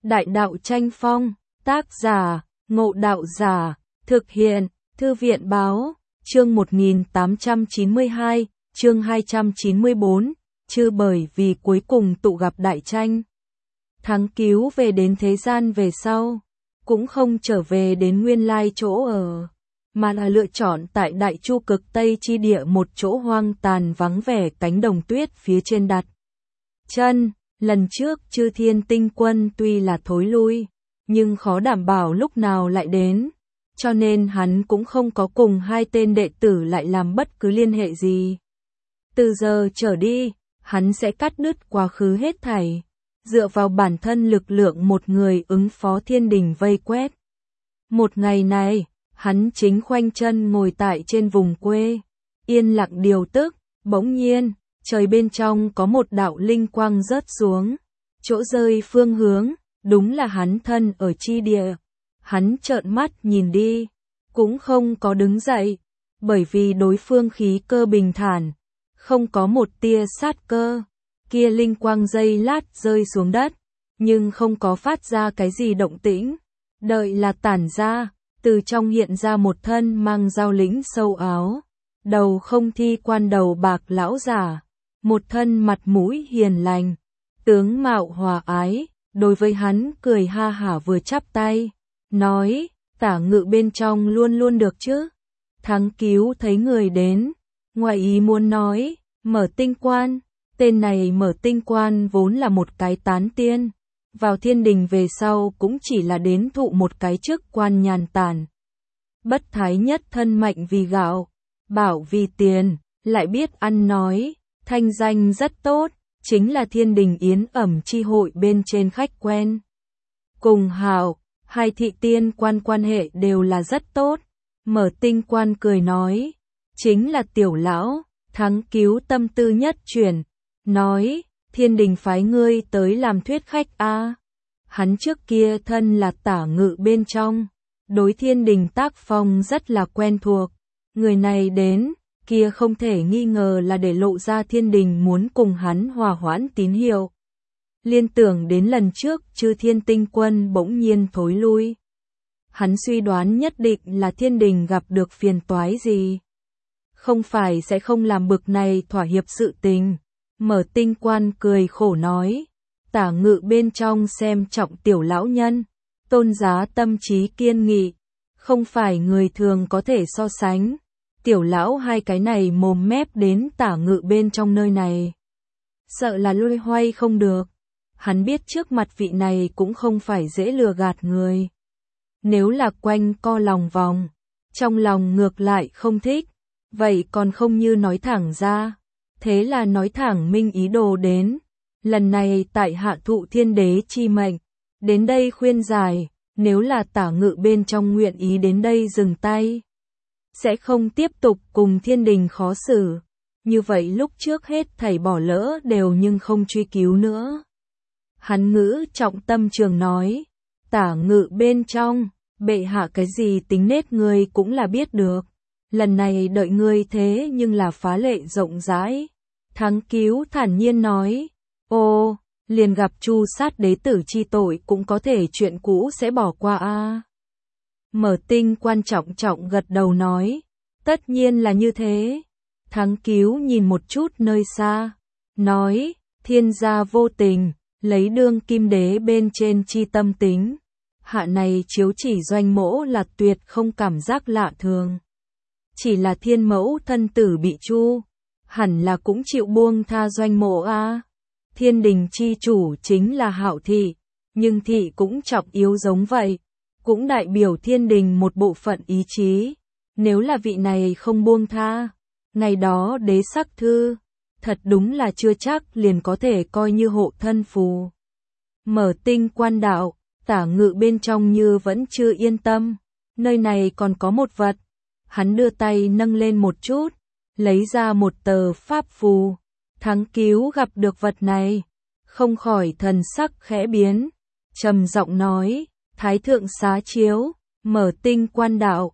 Đại đạo tranh phong, tác giả, Ngộ Đạo Giả, thực hiện, Thư viện báo, chương 1892, chương 294, chứ bởi vì cuối cùng tụ gặp đại tranh. Thắng cứu về đến thế gian về sau, cũng không trở về đến nguyên lai chỗ ở, mà là lựa chọn tại Đại Chu cực Tây chi địa một chỗ hoang tàn vắng vẻ cánh đồng tuyết phía trên đặt chân. Lần trước Chư Thiên Tinh Quân tuy là thối lui, nhưng khó đảm bảo lúc nào lại đến, cho nên hắn cũng không có cùng hai tên đệ tử lại làm bất cứ liên hệ gì. Từ giờ trở đi, hắn sẽ cắt đứt quá khứ hết thảy, dựa vào bản thân lực lượng một người ứng phó thiên đình vây quét. Một ngày này, hắn chính khoanh chân ngồi tại trên vùng quê, yên lặng điều tức, bỗng nhiên, trời bên trong có một đạo linh quang rớt xuống, chỗ rơi phương hướng, đúng là hắn thân ở chi địa. Hắn trợn mắt nhìn đi, cũng không có đứng dậy, bởi vì đối phương khí cơ bình thản, không có một tia sát cơ. Kia linh quang giây lát rơi xuống đất, nhưng không có phát ra cái gì động tĩnh, đợi là tản ra, từ trong hiện ra một thân mang dao lĩnh sâu áo, đầu không thi quan đầu bạc lão giả, một thân mặt mũi hiền lành, tướng mạo hòa ái, đối với hắn cười ha hả vừa chắp tay, nói, Tả Ngự bên trong luôn luôn được chứ. Thắng cứu thấy người đến, ngoài ý muốn nói, Mở Tinh Quan. Tên này Mở Tinh Quan vốn là một cái tán tiên, vào thiên đình về sau cũng chỉ là đến thụ một cái chức quan nhàn tản. Bất thái nhất thân mạnh vì gạo, bảo vì tiền, lại biết ăn nói, thanh danh rất tốt, chính là thiên đình yến ẩm chi hội bên trên khách quen. Cùng hào, hai thị tiên quan quan hệ đều là rất tốt. Mở Tinh Quan cười nói, chính là tiểu lão. Thắng cứu tâm tư nhất chuyển, nói, thiên đình phái ngươi tới làm thuyết khách a. Hắn trước kia thân là Tả Ngự bên trong, đối thiên đình tác phong rất là quen thuộc. Người này đến, kia không thể nghi ngờ là để lộ ra thiên đình muốn cùng hắn hòa hoãn tín hiệu. Liên tưởng đến lần trước Chư Thiên Tinh Quân bỗng nhiên thối lui, hắn suy đoán nhất định là thiên đình gặp được phiền toái gì, không phải sẽ không làm bực này thỏa hiệp sự tình. Mở Tinh Quan cười khổ nói, Tả Ngự bên trong xem trọng tiểu lão nhân, tôn giá tâm trí kiên nghị, không phải người thường có thể so sánh. Tiểu lão hai cái này mồm mép đến Tả Ngự bên trong nơi này, sợ là lôi hoay không được. Hắn biết trước mặt vị này cũng không phải dễ lừa gạt người. Nếu là quanh co lòng vòng, trong lòng ngược lại không thích, vậy còn không như nói thẳng ra. Thế là nói thẳng minh ý đồ đến, lần này tại hạ thụ thiên đế chi mệnh, đến đây khuyên giải, nếu là Tả Ngự bên trong nguyện ý đến đây dừng tay, sẽ không tiếp tục cùng thiên đình khó xử, như vậy lúc trước hết thảy bỏ lỡ đều nhưng không truy cứu nữa. Hắn ngữ trọng tâm trường nói, Tả Ngự bên trong, bệ hạ cái gì tính nết ngươi cũng là biết được, lần này đợi ngươi thế nhưng là phá lệ rộng rãi. Thắng cứu thản nhiên nói, ô, liền gặp Chu sát đế tử chi tội cũng có thể chuyện cũ sẽ bỏ qua a. Mở Tinh Quan trọng trọng gật đầu nói, tất nhiên là như thế. Thắng cứu nhìn một chút nơi xa, nói, thiên gia vô tình, lấy đương kim đế bên trên chi tâm tính. Hạ này chiếu chỉ doanh mỗ là tuyệt không cảm giác lạ thường. Chỉ là thiên mẫu thân tử bị Chu, hẳn là cũng chịu buông tha doanh mộ a. Thiên đình chi chủ chính là Hạo thị, nhưng thị cũng trọng yếu giống vậy, cũng đại biểu thiên đình một bộ phận ý chí. Nếu là vị này không buông tha, ngày đó đế sắc thư, thật đúng là chưa chắc liền có thể coi như hộ thân phù. Mở Tinh Quan đạo, Tả Ngự bên trong như vẫn chưa yên tâm, nơi này còn có một vật. Hắn đưa tay nâng lên một chút, lấy ra một tờ pháp phù. Thắng cứu gặp được vật này, không khỏi thần sắc khẽ biến, trầm giọng nói, Thái thượng xá chiếu. Mở Tinh Quan đạo,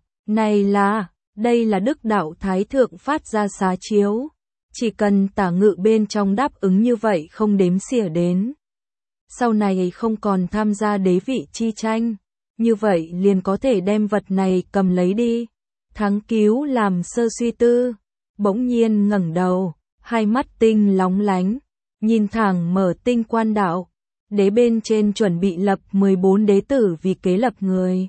đây là đức đạo Thái thượng phát ra xá chiếu, chỉ cần Tả Ngự bên trong đáp ứng như vậy không đếm xỉa đến. sau này không còn tham gia đế vị chi tranh, như vậy liền có thể đem vật này cầm lấy đi. Thắng Cứu làm sơ suy tư, bỗng nhiên ngẩng đầu, hai mắt tinh lóng lánh, nhìn thẳng Mở Tinh quan đạo, đế bên trên chuẩn bị lập 14 đế tử vì kế lập người.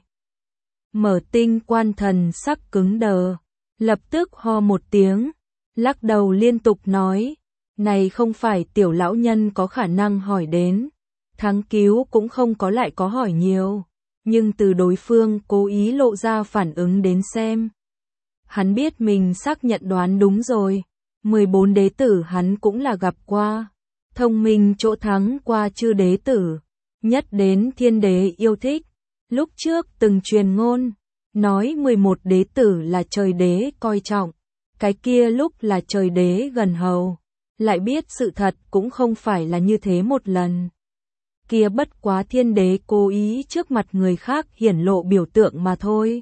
Mở Tinh quan thần sắc cứng đờ, lập tức ho một tiếng, lắc đầu liên tục nói, này không phải tiểu lão nhân có khả năng hỏi đến. Thắng Cứu cũng không có lại có hỏi nhiều, nhưng từ đối phương cố ý lộ ra phản ứng đến xem. Hắn biết mình xác nhận đoán đúng rồi, 14 đế tử hắn cũng là gặp qua, thông minh chỗ thắng qua chư đế tử, nhất đến thiên đế yêu thích. Lúc trước từng truyền ngôn, nói 11 đế tử là trời đế coi trọng, cái kia lúc là trời đế gần hầu, lại biết sự thật cũng không phải là như thế một lần. Kia bất quá thiên đế cố ý trước mặt người khác hiển lộ biểu tượng mà thôi.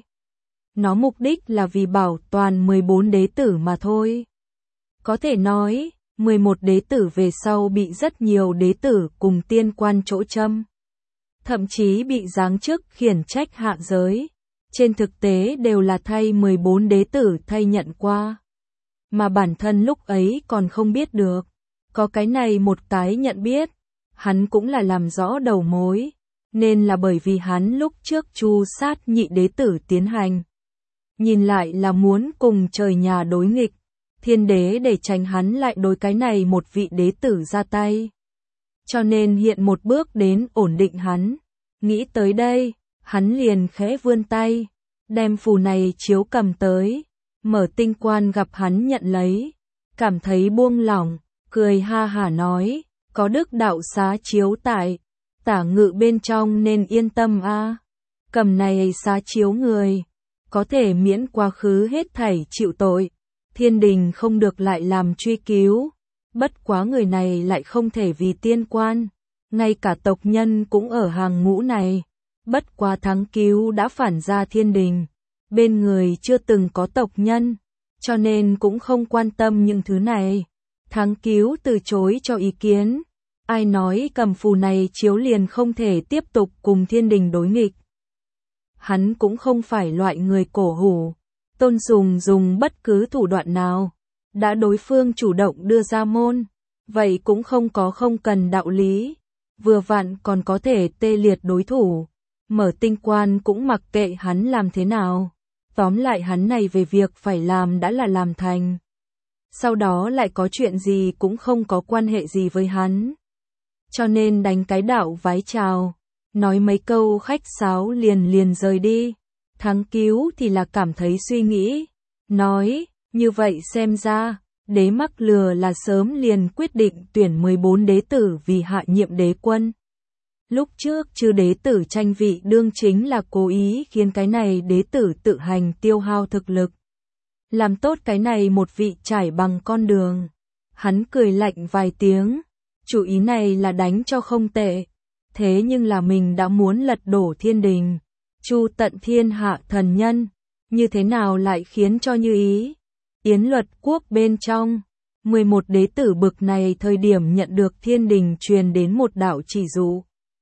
Nó mục đích là vì bảo toàn 14 đế tử mà thôi. Có thể nói, 11 đế tử về sau bị rất nhiều đế tử cùng tiên quan chỗ châm. Thậm chí bị giáng chức khiển trách hạ giới. Trên thực tế đều là thay 14 đế tử thay nhận qua. Mà bản thân lúc ấy còn không biết được. Có cái này một cái nhận biết. Hắn cũng là làm rõ đầu mối. Nên là bởi vì hắn lúc trước tru sát nhị đế tử tiến hành. Nhìn lại là muốn cùng trời nhà đối nghịch. Thiên đế để tránh hắn lại đối cái này một vị đế tử ra tay. Cho nên hiện một bước đến ổn định hắn. Nghĩ tới đây, hắn liền khẽ vươn tay, đem phù này chiếu cầm tới. Mở Tinh quan gặp hắn nhận lấy, cảm thấy buông lỏng, cười ha hả nói, có đức đạo xá chiếu tại, tả ngự bên trong nên yên tâm a. Cầm này xá chiếu người, có thể miễn quá khứ hết thảy chịu tội. Thiên đình không được lại làm truy cứu, bất quá người này lại không thể vì tiên quan, ngay cả tộc nhân cũng ở hàng ngũ này. Bất quá Thắng Cứu đã phản ra thiên đình, bên người chưa từng có tộc nhân, cho nên cũng không quan tâm những thứ này. Thắng Cứu từ chối cho ý kiến, ai nói cầm phù này chiếu liền không thể tiếp tục cùng thiên đình đối nghịch. Hắn cũng không phải loại người cổ hủ, tôn dùng bất cứ thủ đoạn nào, đã đối phương chủ động đưa ra môn, vậy cũng không cần đạo lý, vừa vặn còn có thể tê liệt đối thủ. Mở Tinh quan cũng mặc kệ hắn làm thế nào, tóm lại hắn này về việc phải làm đã là làm thành. Sau đó lại có chuyện gì cũng không có quan hệ gì với hắn. Cho nên đánh cái đạo vái chào, nói mấy câu khách sáo liền rời đi. Thắng Cứu thì là cảm thấy suy nghĩ, nói, như vậy xem ra, đế mắc lừa là sớm liền quyết định tuyển 14 đế tử vì hạ nhiệm đế quân. Lúc trước chư đế tử tranh vị đương chính là cố ý khiến cái này đế tử tự hành tiêu hao thực lực. Làm tốt cái này một vị trải bằng con đường. Hắn cười lạnh vài tiếng, chủ ý này là đánh cho không tệ. Thế nhưng là mình đã muốn lật đổ thiên đình, chu tận thiên hạ thần nhân, như thế nào lại khiến cho như ý. Yến Luật Quốc bên trong, 11 đế tử bực này thời điểm nhận được thiên đình truyền đến một đạo chỉ dụ.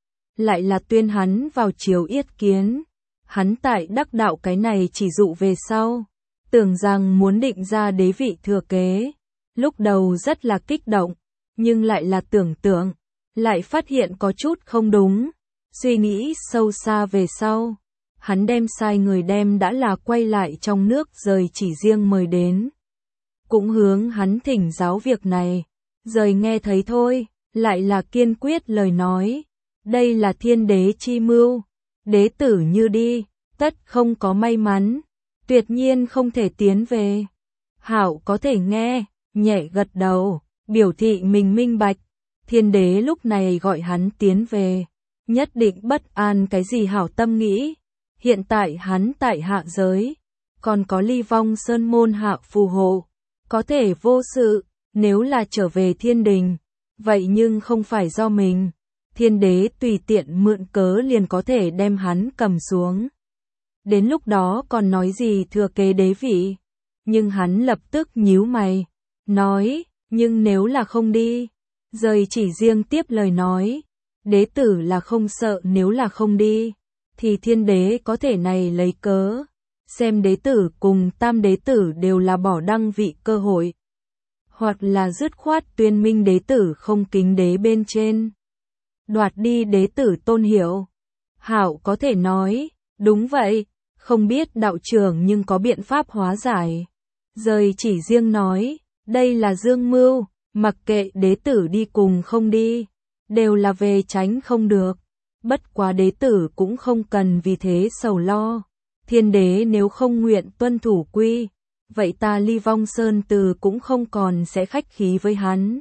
Lại là tuyên hắn vào chiều yết kiến. Hắn tại đắc đạo cái này chỉ dụ về sau, tưởng rằng muốn định ra đế vị thừa kế. Lúc đầu rất là kích động, nhưng lại là tưởng, lại phát hiện có chút không đúng. Suy nghĩ sâu xa về sau, hắn đem sai người đem đã là quay lại trong nước rời chỉ riêng mời đến. Cũng hướng hắn thỉnh giáo việc này, rời nghe thấy thôi, lại là kiên quyết lời nói. Đây là thiên đế chi mưu, đế tử như đi, tất không có may mắn, tuyệt nhiên không thể tiến về. Hảo có thể nghe, nhẹ gật đầu, biểu thị mình minh bạch. Thiên đế lúc này gọi hắn tiến về, nhất định bất an cái gì hảo tâm nghĩ. Hiện tại hắn tại hạ giới, còn có Ly Vong Sơn môn hạ phù hộ, có thể vô sự. Nếu là trở về thiên đình, vậy nhưng không phải do mình. Thiên đế tùy tiện mượn cớ liền có thể đem hắn cầm xuống. Đến lúc đó còn nói gì thừa kế đế vị. Nhưng hắn lập tức nhíu mày, nói, nhưng nếu là không đi, rời chỉ riêng tiếp lời nói, Đế tử là không sợ, nếu là không đi, thì thiên đế có thể này lấy cớ, xem đế tử cùng tam đế tử đều là bỏ đăng vị cơ hội, hoặc là dứt khoát tuyên minh đế tử không kính đế bên trên, đoạt đi đế tử tôn hiệu. Hạo có thể nói, đúng vậy, không biết đạo trưởng nhưng có biện pháp hóa giải. Rời chỉ riêng nói, đây là dương mưu, mặc kệ đế tử đi cùng không đi, đều là về tránh không được. Bất quá đế tử cũng không cần vì thế sầu lo. Thiên đế nếu không nguyện tuân thủ quy, vậy ta Ly Vong Sơn Từ cũng không còn sẽ khách khí với hắn.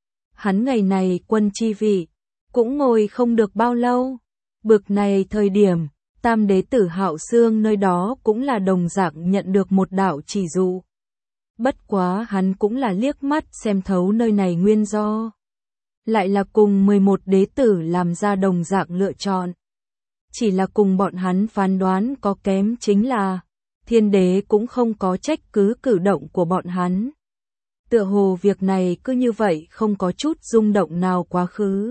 Hắn ngày này quân chi vị, cũng ngồi không được bao lâu. Bực này thời điểm, tam đế tử Hạo Xương nơi đó cũng là đồng dạng nhận được một đạo chỉ dụ. Bất quá hắn cũng là liếc mắt xem thấu nơi này nguyên do. Lại là cùng 11 đế tử làm ra đồng dạng lựa chọn. Chỉ là cùng bọn hắn phán đoán có kém chính là, thiên đế cũng không có trách cứ cử động của bọn hắn. Tựa hồ việc này cứ như vậy không có chút rung động nào quá khứ.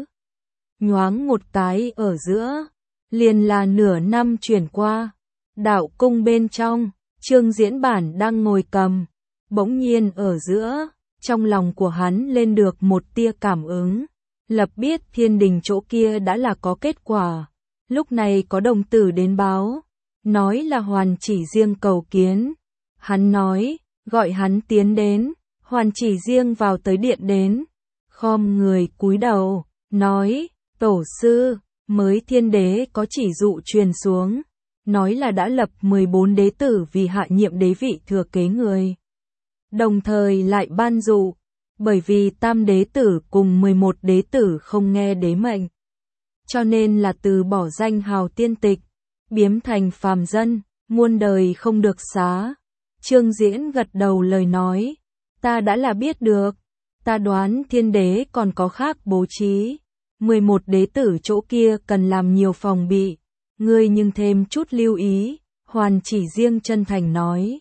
Nhoáng một cái ở giữa, liền là nửa năm chuyển qua. Đạo cung bên trong, Trương Diễn Bản đang ngồi cầm. Bỗng nhiên ở giữa, trong lòng của hắn lên được một tia cảm ứng. Lập biết thiên đình chỗ kia đã là có kết quả. Lúc này có đồng tử đến báo, nói là Hoàn Chỉ Riêng cầu kiến. Hắn nói, gọi hắn tiến đến, Hoàn Chỉ Riêng vào tới điện đến. Khom người cúi đầu, nói, tổ sư, mới thiên đế có chỉ dụ truyền xuống. Nói là đã lập 14 đế tử vì hạ nhiệm đế vị thừa kế người. Đồng thời lại ban dụ, bởi vì tam đế tử cùng 11 đế tử không nghe đế mệnh, cho nên là từ bỏ danh hào tiên tịch, biếm thành phàm dân, muôn đời không được xá. Trương Diễn gật đầu lời nói, ta đã là biết được, ta đoán thiên đế còn có khác bố trí, 11 đế tử chỗ kia cần làm nhiều phòng bị, ngươi nhưng thêm chút lưu ý. Hoàn Chỉ Riêng chân thành nói,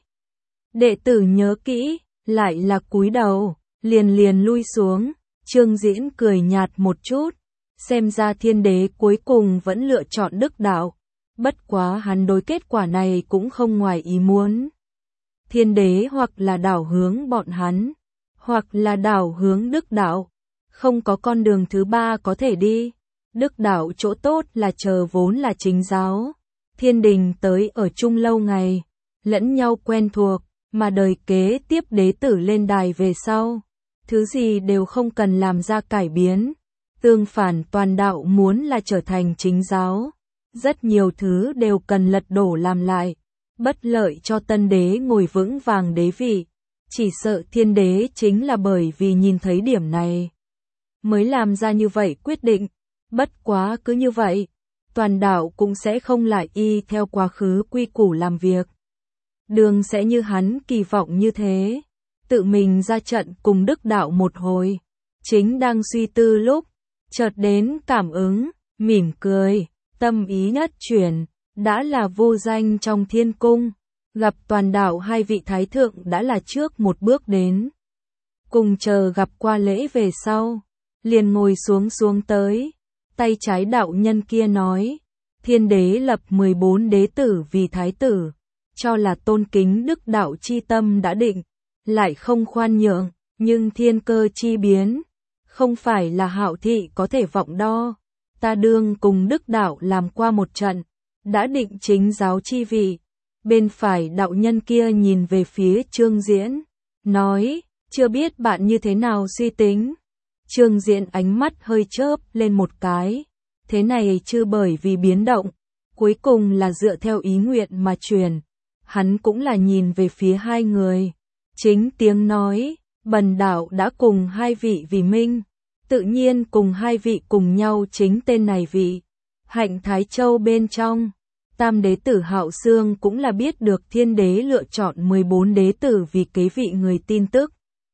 đệ tử nhớ kỹ. Lại là cúi đầu, liền lui xuống. Trương Diễn cười nhạt một chút, xem ra thiên đế cuối cùng vẫn lựa chọn đức đạo. Bất quá hắn đối kết quả này cũng không ngoài ý muốn. Thiên đế hoặc là đảo hướng bọn hắn, hoặc là đảo hướng đức đạo. Không có con đường thứ ba có thể đi. Đức đạo chỗ tốt là chờ vốn là chính giáo. Thiên đình tới ở chung lâu ngày, lẫn nhau quen thuộc. Mà đời kế tiếp đế tử lên đài về sau, thứ gì đều không cần làm ra cải biến. Tương phản toàn đạo muốn là trở thành chính giáo, rất nhiều thứ đều cần lật đổ làm lại, bất lợi cho tân đế ngồi vững vàng đế vị. Chỉ sợ thiên đế chính là bởi vì nhìn thấy điểm này, mới làm ra như vậy quyết định. Bất quá cứ như vậy, toàn đạo cũng sẽ không lại y theo quá khứ quy củ làm việc. Đường sẽ như hắn kỳ vọng như thế, tự mình ra trận cùng đức đạo một hồi. Chính đang suy tư lúc, chợt đến cảm ứng, mỉm cười, tâm ý nhất chuyển, đã là vô danh trong thiên cung, gặp toàn đạo hai vị thái thượng đã là trước một bước đến. Cùng chờ gặp qua lễ về sau, liền ngồi xuống tới, tay trái đạo nhân kia nói, thiên đế lập 14 đế tử vì thái tử. Cho là tôn kính đức đạo chi tâm đã định, lại không khoan nhượng, nhưng thiên cơ chi biến, không phải là Hạo thị có thể vọng đo. Ta đương cùng đức đạo làm qua một trận, đã định chính giáo chi vị. Bên phải đạo nhân kia nhìn về phía Trương Diễn, nói, chưa biết bạn như thế nào suy tính. Trương Diễn ánh mắt hơi chớp lên một cái, thế này chưa bởi vì biến động, cuối cùng là dựa theo ý nguyện mà truyền. Hắn cũng là nhìn về phía hai người, chính tiếng nói, bần đạo đã cùng hai vị vì minh, tự nhiên cùng hai vị cùng nhau chính tên này vị. Hạnh Thái Châu bên trong, tam đế tử Hạo Xương cũng là biết được thiên đế lựa chọn 14 đế tử vì kế vị người tin tức.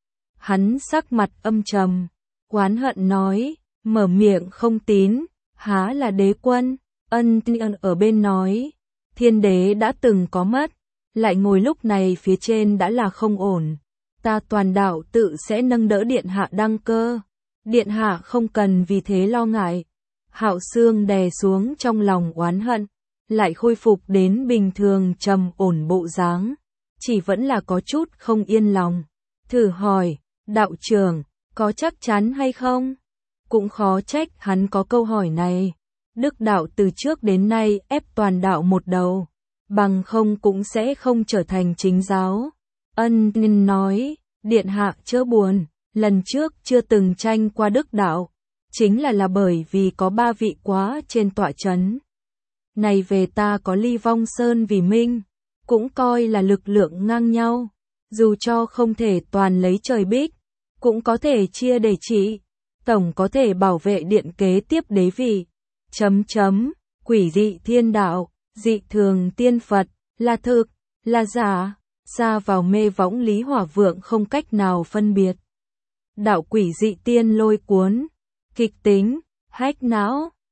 Hắn sắc mặt âm trầm, oán hận nói, mở miệng không tín, há là đế quân. Ân Tiên ở bên nói, thiên đế đã từng có mất, lại ngồi lúc này phía trên đã là không ổn. Ta toàn đạo tự sẽ nâng đỡ điện hạ đăng cơ. Điện hạ không cần vì thế lo ngại. Hạo Xương đè xuống trong lòng oán hận, lại khôi phục đến bình thường trầm ổn bộ dáng, chỉ vẫn là có chút không yên lòng. Thử hỏi, đạo trưởng, có chắc chắn hay không? Cũng khó trách hắn có câu hỏi này. Đức đạo từ trước đến nay ép toàn đạo một đầu, bằng không cũng sẽ không trở thành chính giáo. Ân Ninh nói, điện hạ chớ buồn, lần trước chưa từng tranh qua đức đạo, chính là bởi vì có 3 vị quá trên tọa trấn. Này về ta có Ly Vong Sơn vì minh, cũng coi là lực lượng ngang nhau, dù cho không thể toàn lấy trời bích, cũng có thể chia để trị, tổng có thể bảo vệ điện kế tiếp đế vị. Quỷ dị thiên đạo, dị thường tiên Phật, là thực, là giả, xa vào mê võng Lý Hỏa Vượng không cách nào phân biệt. Đạo quỷ dị tiên lôi cuốn, kịch tính, hách não,